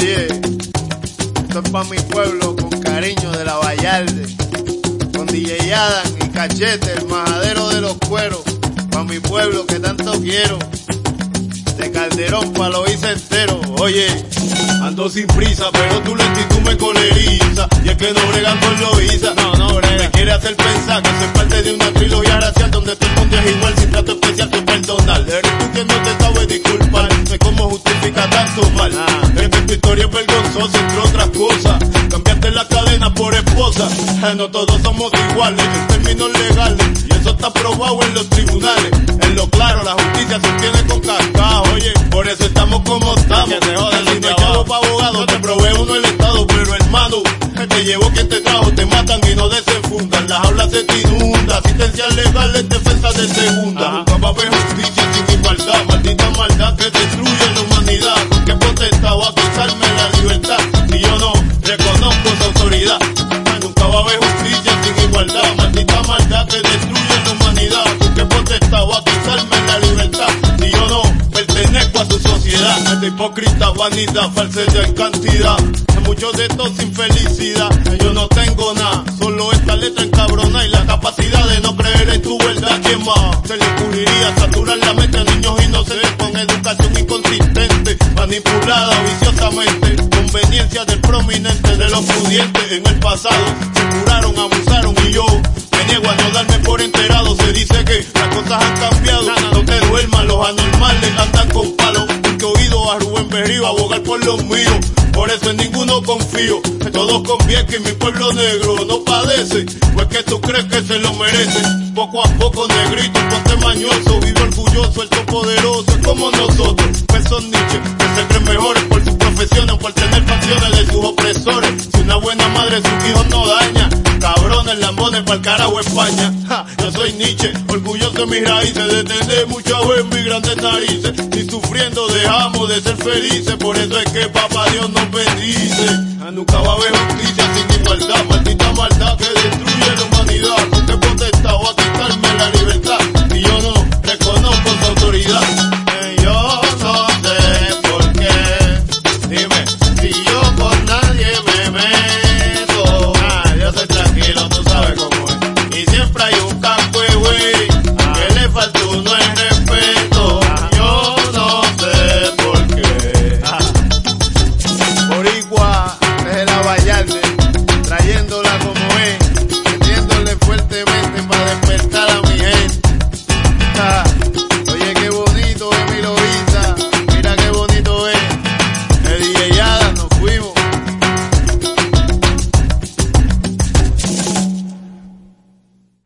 Oye, esto es pa' mi pueblo con cariño de la Vallarde, con DJ Adam y Cachete, el majadero de los cueros, pa' mi pueblo que tanto quiero, de Calderón pa' lo hice entero. Oye, ando sin prisa, pero tu lentitud me coleriza, y es que no bregan con Loíza, no brega. Me quiere hacer pensar que soy parte de una trilogía racial donde tú escondes igual sin trato especial tu personal. Eres tú que no te sabes disculpar, sé cómo justifica tanto mal. Es que tu historia es vergonzosa, entre otras cosas. Cambiaste la cadena por esposa. No todos somos iguales en términos legales, y eso está probado en los tribunales. En lo claro, la justicia se tiene con cascado. Oye, por eso estamos como estamos. Si no hay chavo pa' abogado, te provee uno el Estado, pero hermano, te llevó quien te trajo, te matan y no desenfundan. Las aulas se te inundan, asistencia legal en defensa de segunda. Nunca va a haber justicia sin igualdad, maldita maldad que destruye la humanidad. ¿Con qué potestad va a quitarme la libertad si yo no reconozco su autoridad? Nunca va a haber justicia sin igualdad, maldita maldad que destruye la humanidad. ¿Con qué potestad va a quitarme la libertad si yo no pertenezco a su sociedad? Esta hipócrita vanidad, falsedad en cantidad, muchos de estos sin felicidad. Yo no tengo nada, solo esta letra encabrona y la capacidad de no creer en tu verdad. ¿Quién más se le ocurriría saturar la mente a niños inocentes con educación inconsistente, manipulada viciosamente? Conveniencia del prominente, de los pudientes en el pasado se curaron, abusaron, y yo me niego a no darme por enterado. Se dice que las cosas han cambiado, no te duermas, los anormales andan con palos. Nunca he oído a Rubén Berrío abogar por los míos, por eso en ninguno confío. Todos confían que mi pueblo negro no padece, pues que tú crees que se lo merece. Poco a poco, negrito, ponte mañoso, vive orgulloso, el todopoderoso es como nosotros. Pues son niches que se creen mejores por sus profesiones, por tener facciones de sus opresores. Si una buena madre sus hijos no daña, cabrones, lambones, pa'l carajo España. Yo soy Nietzsche, orgulloso de mis raíces, de tener mucha buen y grandes narices. Ni sufriendo dejamos de ser felices, por eso es que papá Dios nos bendice. Nunca va a haber justicia sin igualdad, maldita maldad que destruye la humanidad. ¿Con qué potestad va a quitarme la libertad